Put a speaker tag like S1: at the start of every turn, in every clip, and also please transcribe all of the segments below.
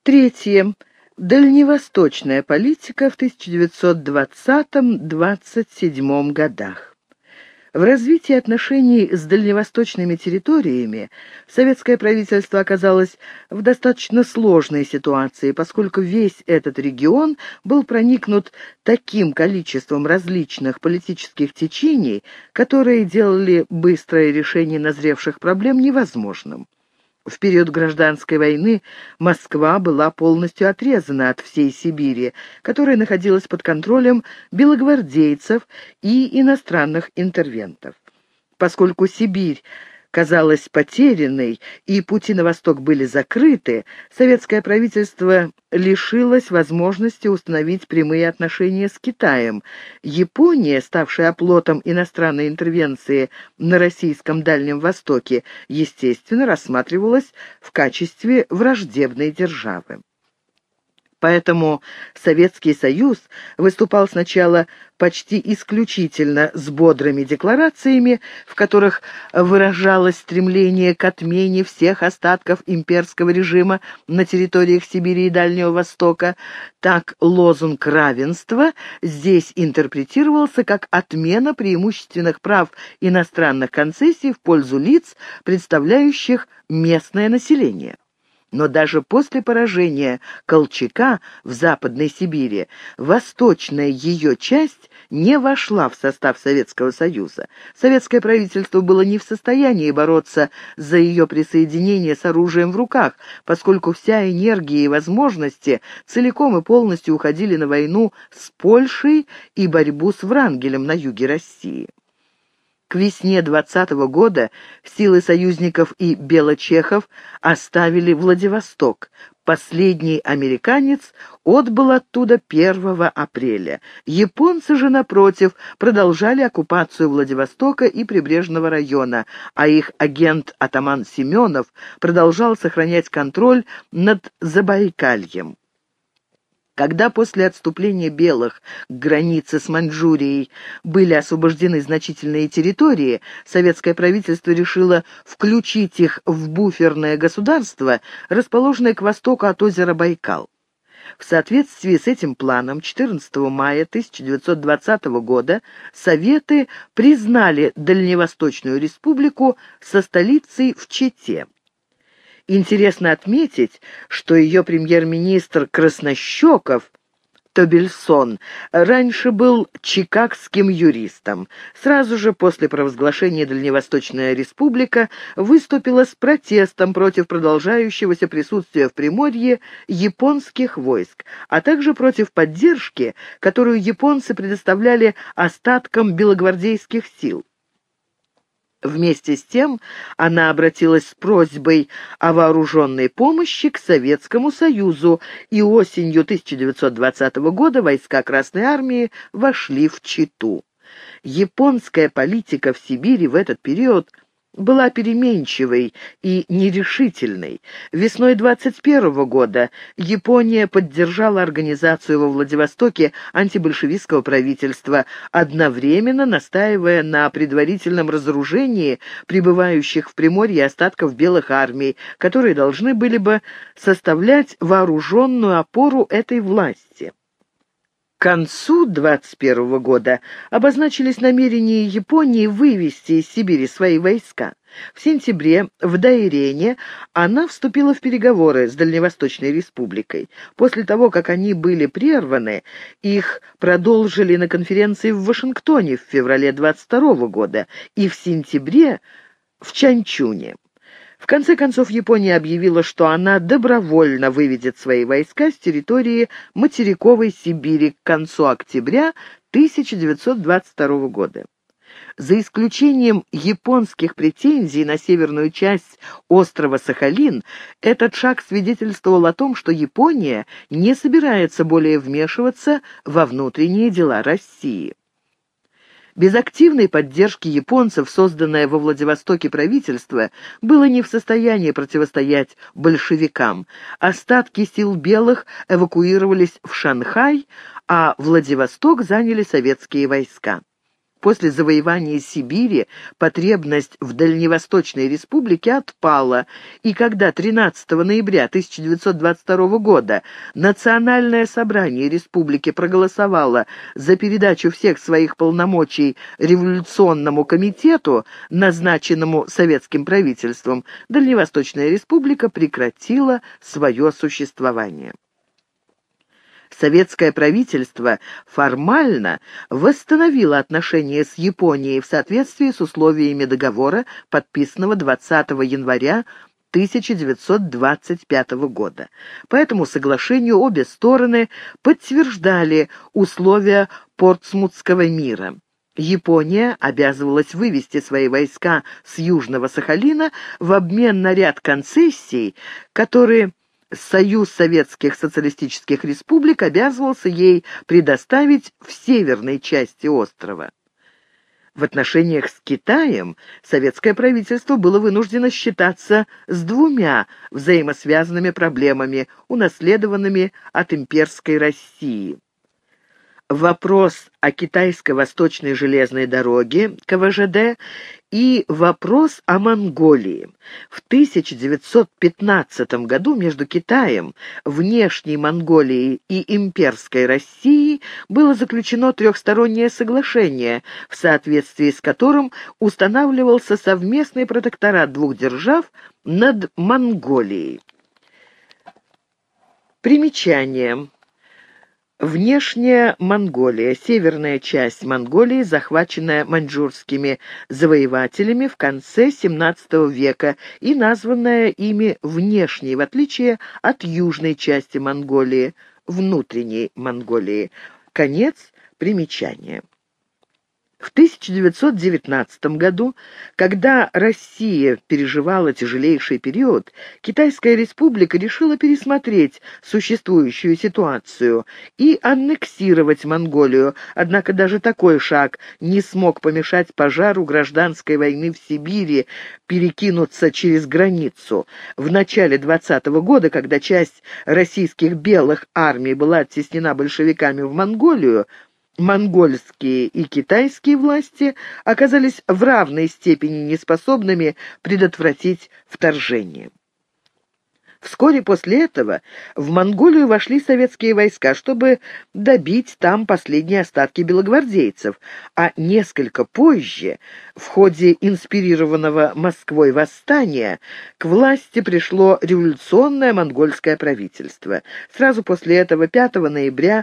S1: Третье. Дальневосточная политика в 1920-27 годах. В развитии отношений с дальневосточными территориями советское правительство оказалось в достаточно сложной ситуации, поскольку весь этот регион был проникнут таким количеством различных политических течений, которые делали быстрое решение назревших проблем невозможным. В период гражданской войны Москва была полностью отрезана от всей Сибири, которая находилась под контролем белогвардейцев и иностранных интервентов. Поскольку Сибирь казалась потерянной и пути на восток были закрыты, советское правительство лишилось возможности установить прямые отношения с Китаем. Япония, ставшая оплотом иностранной интервенции на российском Дальнем Востоке, естественно, рассматривалась в качестве враждебной державы. Поэтому Советский Союз выступал сначала почти исключительно с бодрыми декларациями, в которых выражалось стремление к отмене всех остатков имперского режима на территориях Сибири и Дальнего Востока. Так лозунг равенства здесь интерпретировался как отмена преимущественных прав иностранных концессий в пользу лиц, представляющих местное население. Но даже после поражения Колчака в Западной Сибири восточная ее часть не вошла в состав Советского Союза. Советское правительство было не в состоянии бороться за ее присоединение с оружием в руках, поскольку вся энергия и возможности целиком и полностью уходили на войну с Польшей и борьбу с Врангелем на юге России. К весне 20-го года силы союзников и белочехов оставили Владивосток. Последний американец отбыл оттуда 1 апреля. Японцы же, напротив, продолжали оккупацию Владивостока и прибрежного района, а их агент-атаман Семенов продолжал сохранять контроль над Забайкальем. Когда после отступления белых к границе с Маньчжурией были освобождены значительные территории, советское правительство решило включить их в буферное государство, расположенное к востоку от озера Байкал. В соответствии с этим планом 14 мая 1920 года Советы признали Дальневосточную республику со столицей в Чите. Интересно отметить, что ее премьер-министр Краснощеков Тобельсон раньше был чикагским юристом. Сразу же после провозглашения Дальневосточная республика выступила с протестом против продолжающегося присутствия в Приморье японских войск, а также против поддержки, которую японцы предоставляли остаткам белогвардейских сил. Вместе с тем она обратилась с просьбой о вооруженной помощи к Советскому Союзу, и осенью 1920 года войска Красной Армии вошли в Читу. Японская политика в Сибири в этот период была переменчивой и нерешительной. Весной 21 года Япония поддержала организацию во Владивостоке антибольшевистского правительства, одновременно настаивая на предварительном разоружении пребывающих в Приморье остатков белых армий, которые должны были бы составлять вооруженную опору этой власти. К концу 21 года обозначились намерения Японии вывести из Сибири свои войска. В сентябре в Дайрене она вступила в переговоры с Дальневосточной республикой. После того, как они были прерваны, их продолжили на конференции в Вашингтоне в феврале 22 года и в сентябре в Чанчуне. В конце концов, Япония объявила, что она добровольно выведет свои войска с территории материковой Сибири к концу октября 1922 года. За исключением японских претензий на северную часть острова Сахалин, этот шаг свидетельствовал о том, что Япония не собирается более вмешиваться во внутренние дела России. Без активной поддержки японцев созданное во Владивостоке правительство было не в состоянии противостоять большевикам. Остатки сил белых эвакуировались в Шанхай, а Владивосток заняли советские войска. После завоевания Сибири потребность в Дальневосточной республике отпала, и когда 13 ноября 1922 года Национальное собрание республики проголосовало за передачу всех своих полномочий Революционному комитету, назначенному советским правительством, Дальневосточная республика прекратила свое существование. Советское правительство формально восстановило отношения с Японией в соответствии с условиями договора, подписанного 20 января 1925 года. По этому соглашению обе стороны подтверждали условия Портсмутского мира. Япония обязывалась вывести свои войска с Южного Сахалина в обмен на ряд концессий, которые Союз Советских Социалистических Республик обязывался ей предоставить в северной части острова. В отношениях с Китаем советское правительство было вынуждено считаться с двумя взаимосвязанными проблемами, унаследованными от имперской России. Вопрос о китайско-восточной железной дороге, КВЖД, и вопрос о Монголии. В 1915 году между Китаем, внешней Монголией и имперской Россией было заключено трехстороннее соглашение, в соответствии с которым устанавливался совместный протекторат двух держав над Монголией. Примечание. Внешняя Монголия, северная часть Монголии, захваченная маньчжурскими завоевателями в конце XVII века и названная ими внешней, в отличие от южной части Монголии, внутренней Монголии. Конец примечания. В 1919 году, когда Россия переживала тяжелейший период, Китайская республика решила пересмотреть существующую ситуацию и аннексировать Монголию, однако даже такой шаг не смог помешать пожару гражданской войны в Сибири перекинуться через границу. В начале 20-го года, когда часть российских белых армий была оттеснена большевиками в Монголию, монгольские и китайские власти оказались в равной степени неспособными предотвратить вторжение. Вскоре после этого в Монголию вошли советские войска, чтобы добить там последние остатки белогвардейцев, а несколько позже, в ходе инспирированного Москвой восстания, к власти пришло революционное монгольское правительство. Сразу после этого 5 ноября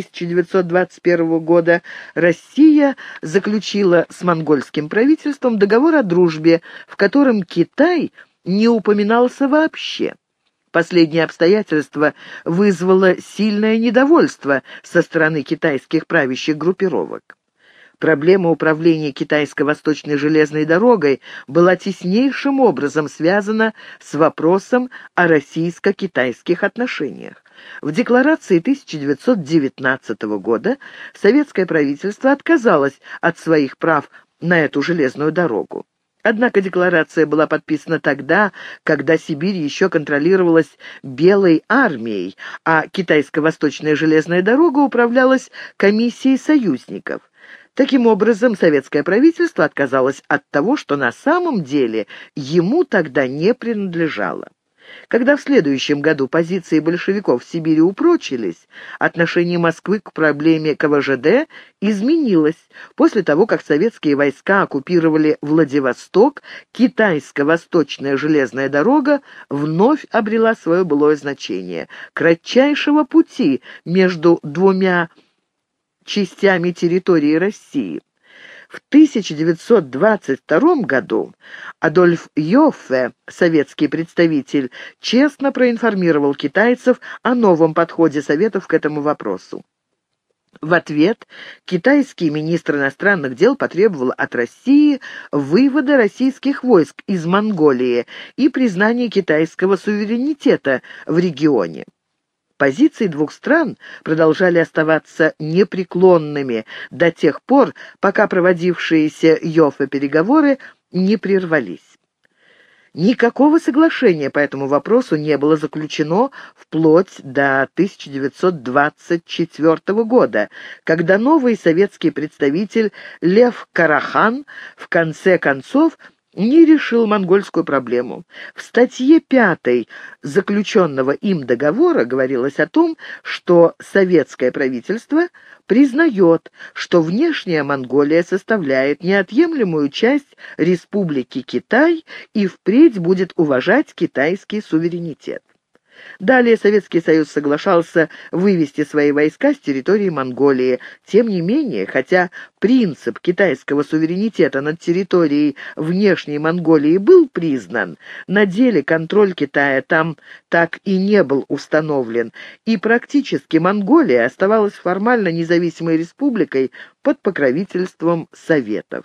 S1: 1921 года Россия заключила с монгольским правительством договор о дружбе, в котором Китай не упоминался вообще. Последнее обстоятельство вызвало сильное недовольство со стороны китайских правящих группировок. Проблема управления китайско-восточной железной дорогой была теснейшим образом связана с вопросом о российско-китайских отношениях. В декларации 1919 года советское правительство отказалось от своих прав на эту железную дорогу. Однако декларация была подписана тогда, когда Сибирь еще контролировалась Белой армией, а китайско-восточная железная дорога управлялась комиссией союзников. Таким образом, советское правительство отказалось от того, что на самом деле ему тогда не принадлежало. Когда в следующем году позиции большевиков в Сибири упрочились, отношение Москвы к проблеме КВЖД изменилось. После того, как советские войска оккупировали Владивосток, китайско-восточная железная дорога вновь обрела свое былое значение. Кратчайшего пути между двумя частями территории России. В 1922 году Адольф Йоффе, советский представитель, честно проинформировал китайцев о новом подходе Советов к этому вопросу. В ответ китайский министр иностранных дел потребовал от России вывода российских войск из Монголии и признания китайского суверенитета в регионе. Позиции двух стран продолжали оставаться непреклонными до тех пор, пока проводившиеся Йоффе переговоры не прервались. Никакого соглашения по этому вопросу не было заключено вплоть до 1924 года, когда новый советский представитель Лев Карахан в конце концов не решил монгольскую проблему. В статье 5 заключенного им договора говорилось о том, что советское правительство признает, что внешняя Монголия составляет неотъемлемую часть Республики Китай и впредь будет уважать китайский суверенитет. Далее Советский Союз соглашался вывести свои войска с территории Монголии. Тем не менее, хотя принцип китайского суверенитета над территорией внешней Монголии был признан, на деле контроль Китая там так и не был установлен, и практически Монголия оставалась формально независимой республикой под покровительством Советов.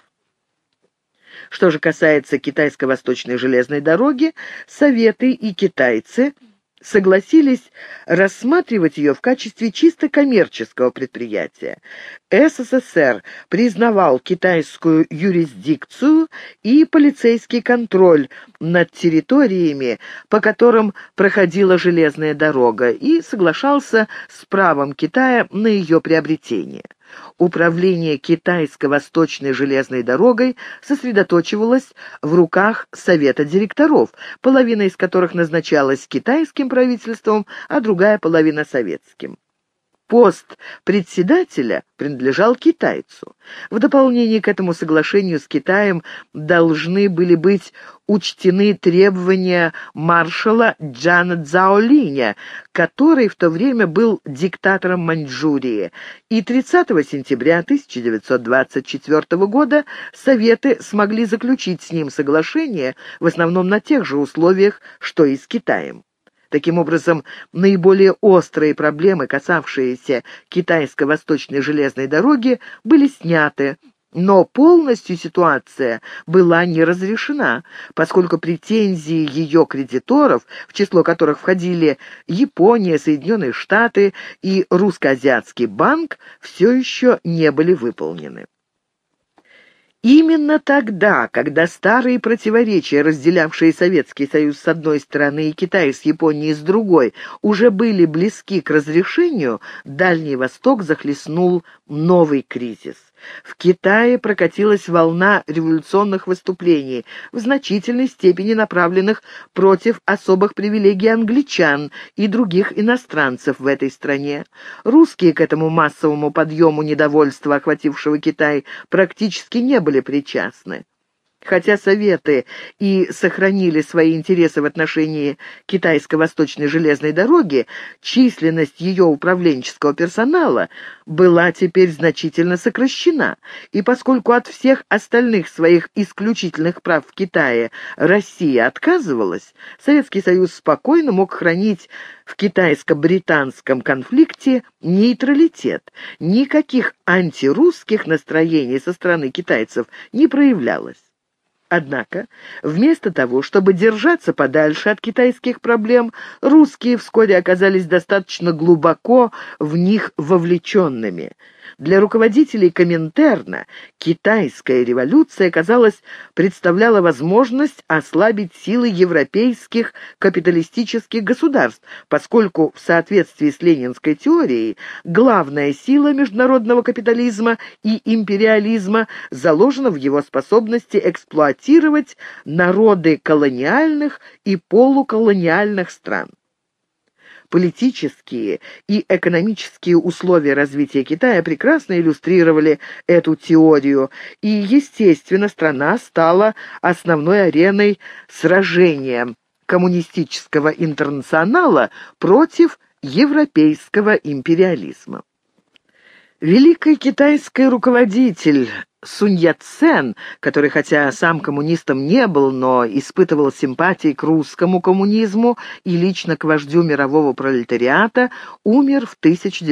S1: Что же касается Китайско-Восточной железной дороги, Советы и китайцы согласились рассматривать ее в качестве чисто коммерческого предприятия. СССР признавал китайскую юрисдикцию и полицейский контроль над территориями, по которым проходила железная дорога, и соглашался с правом Китая на ее приобретение. Управление Китайско-Восточной железной дорогой сосредоточивалось в руках Совета директоров, половина из которых назначалась китайским правительством, а другая половина советским. Пост председателя принадлежал китайцу. В дополнение к этому соглашению с Китаем должны были быть учтены требования маршала Джана Цзаолиня, который в то время был диктатором Маньчжурии, и 30 сентября 1924 года Советы смогли заключить с ним соглашение в основном на тех же условиях, что и с Китаем. Таким образом, наиболее острые проблемы, касавшиеся Китайско-Восточной железной дороги, были сняты, но полностью ситуация была не разрешена, поскольку претензии ее кредиторов, в число которых входили Япония, Соединенные Штаты и Русско-Азиатский банк, все еще не были выполнены. Именно тогда, когда старые противоречия, разделявшие Советский Союз с одной стороны и Китай с Японией с другой, уже были близки к разрешению, Дальний Восток захлестнул новый кризис. В Китае прокатилась волна революционных выступлений, в значительной степени направленных против особых привилегий англичан и других иностранцев в этой стране. Русские к этому массовому подъему недовольства, охватившего Китай, практически не были причастны. Хотя Советы и сохранили свои интересы в отношении Китайско-Восточной железной дороги, численность ее управленческого персонала была теперь значительно сокращена, и поскольку от всех остальных своих исключительных прав в Китае Россия отказывалась, Советский Союз спокойно мог хранить в китайско-британском конфликте нейтралитет. Никаких антирусских настроений со стороны китайцев не проявлялось. Однако, вместо того, чтобы держаться подальше от китайских проблем, русские вскоре оказались достаточно глубоко в них вовлеченными. Для руководителей Коминтерна китайская революция, казалось, представляла возможность ослабить силы европейских капиталистических государств, поскольку в соответствии с ленинской теорией главная сила международного капитализма и империализма заложена в его способности эксплуатировать народы колониальных и полуколониальных стран. Политические и экономические условия развития Китая прекрасно иллюстрировали эту теорию, и, естественно, страна стала основной ареной сражения коммунистического интернационала против европейского империализма. Великий китайский руководитель Сунь Яцен, который хотя сам коммунистом не был, но испытывал симпатии к русскому коммунизму и лично к вождю мирового пролетариата, умер в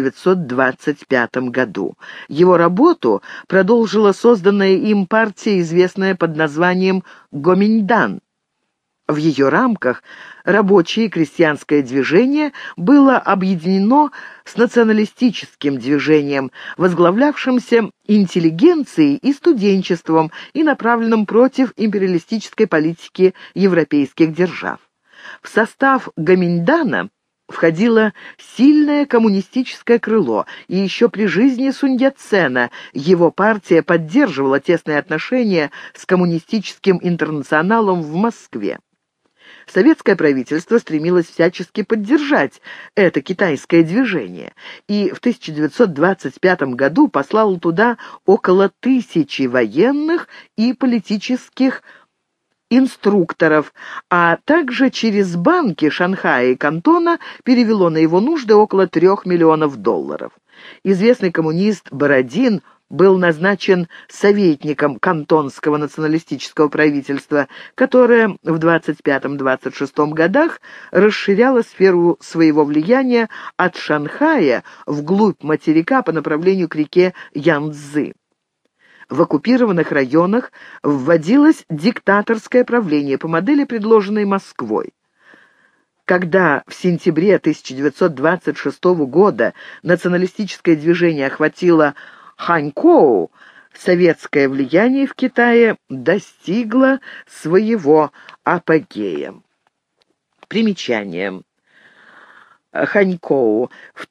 S1: 1925 году. Его работу продолжила созданная им партия, известная под названием Гоминьдан. В ее рамках рабочее и крестьянское движение было объединено с националистическим движением, возглавлявшимся интеллигенцией и студенчеством и направленным против империалистической политики европейских держав. В состав Гоминдана входило сильное коммунистическое крыло, и еще при жизни Сунь Яцена его партия поддерживала тесные отношения с коммунистическим интернационалом в Москве. Советское правительство стремилось всячески поддержать это китайское движение, и в 1925 году послало туда около 1000 военных и политических инструкторов, а также через банки Шанхая и Кантона перевело на его нужды около $3 миллионов. Известный коммунист Бородин был назначен советником кантонского националистического правительства, которое в 25-26 годах расширяло сферу своего влияния от Шанхая вглубь материка по направлению к реке Янцзы. В оккупированных районах вводилось диктаторское правление по модели, предложенной Москвой. Когда в сентябре 1926 года националистическое движение охватило Ханькоу, советское влияние в Китае достигло своего апогея. Примечание. Ханькоу в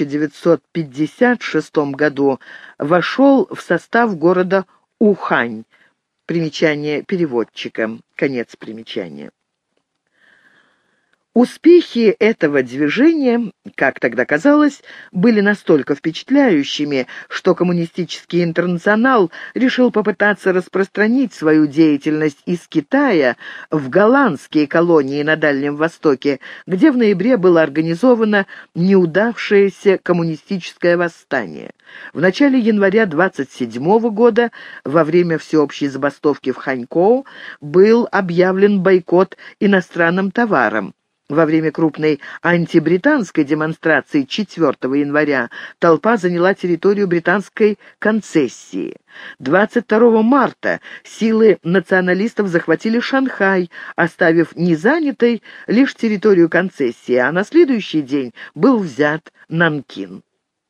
S1: 1956 году вошел в состав города Ухань. Примечание переводчика. Конец примечания. Успехи этого движения, как тогда казалось, были настолько впечатляющими, что коммунистический интернационал решил попытаться распространить свою деятельность из Китая в голландские колонии на Дальнем Востоке, где в ноябре было организовано неудавшееся коммунистическое восстание. В начале января 1927 года, во время всеобщей забастовки в Ханькоу, был объявлен бойкот иностранным товарам. Во время крупной антибританской демонстрации 4 января толпа заняла территорию британской концессии. 22 марта силы националистов захватили Шанхай, оставив незанятой лишь территорию концессии, а на следующий день был взят Нанкин.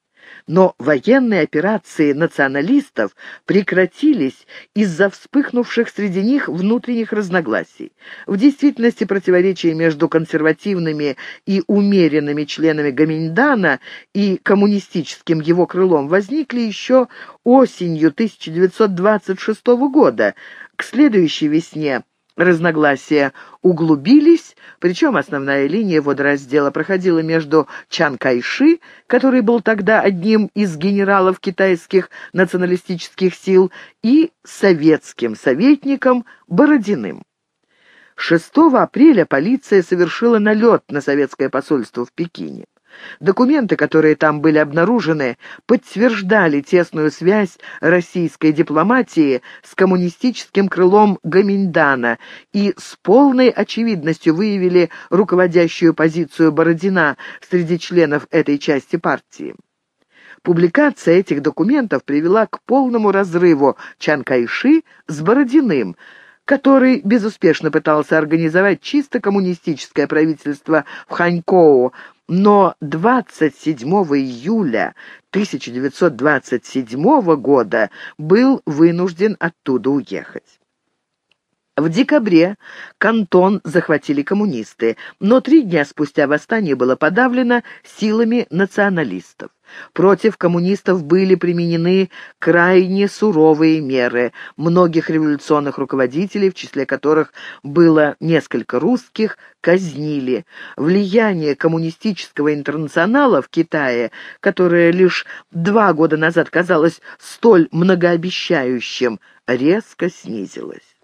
S1: Но военные операции националистов прекратились из-за вспыхнувших среди них внутренних разногласий. В действительности противоречия между консервативными и умеренными членами Гоминдана и коммунистическим его крылом возникли еще осенью 1926 года. К следующей весне разногласия углубились, причем основная линия водораздела проходила между Чан Кайши, который был тогда одним из генералов китайских националистических сил, и советским советником Бородиным. 6 апреля полиция совершила налет на советское посольство в Пекине. Документы, которые там были обнаружены, подтверждали тесную связь российской дипломатии с коммунистическим крылом Гоминдана и с полной очевидностью выявили руководящую позицию Бородина среди членов этой части партии. Публикация этих документов привела к полному разрыву Чан Кайши с Бородиным, который безуспешно пытался организовать чисто коммунистическое правительство в Ханькоу, но 27 июля 1927 года был вынужден оттуда уехать. В декабре Кантон захватили коммунисты, но 3 дня спустя восстание было подавлено силами националистов. Против коммунистов были применены крайне суровые меры. Многих революционных руководителей, в числе которых было несколько русских, казнили. Влияние коммунистического интернационала в Китае, которое лишь 2 года назад казалось столь многообещающим, резко снизилось.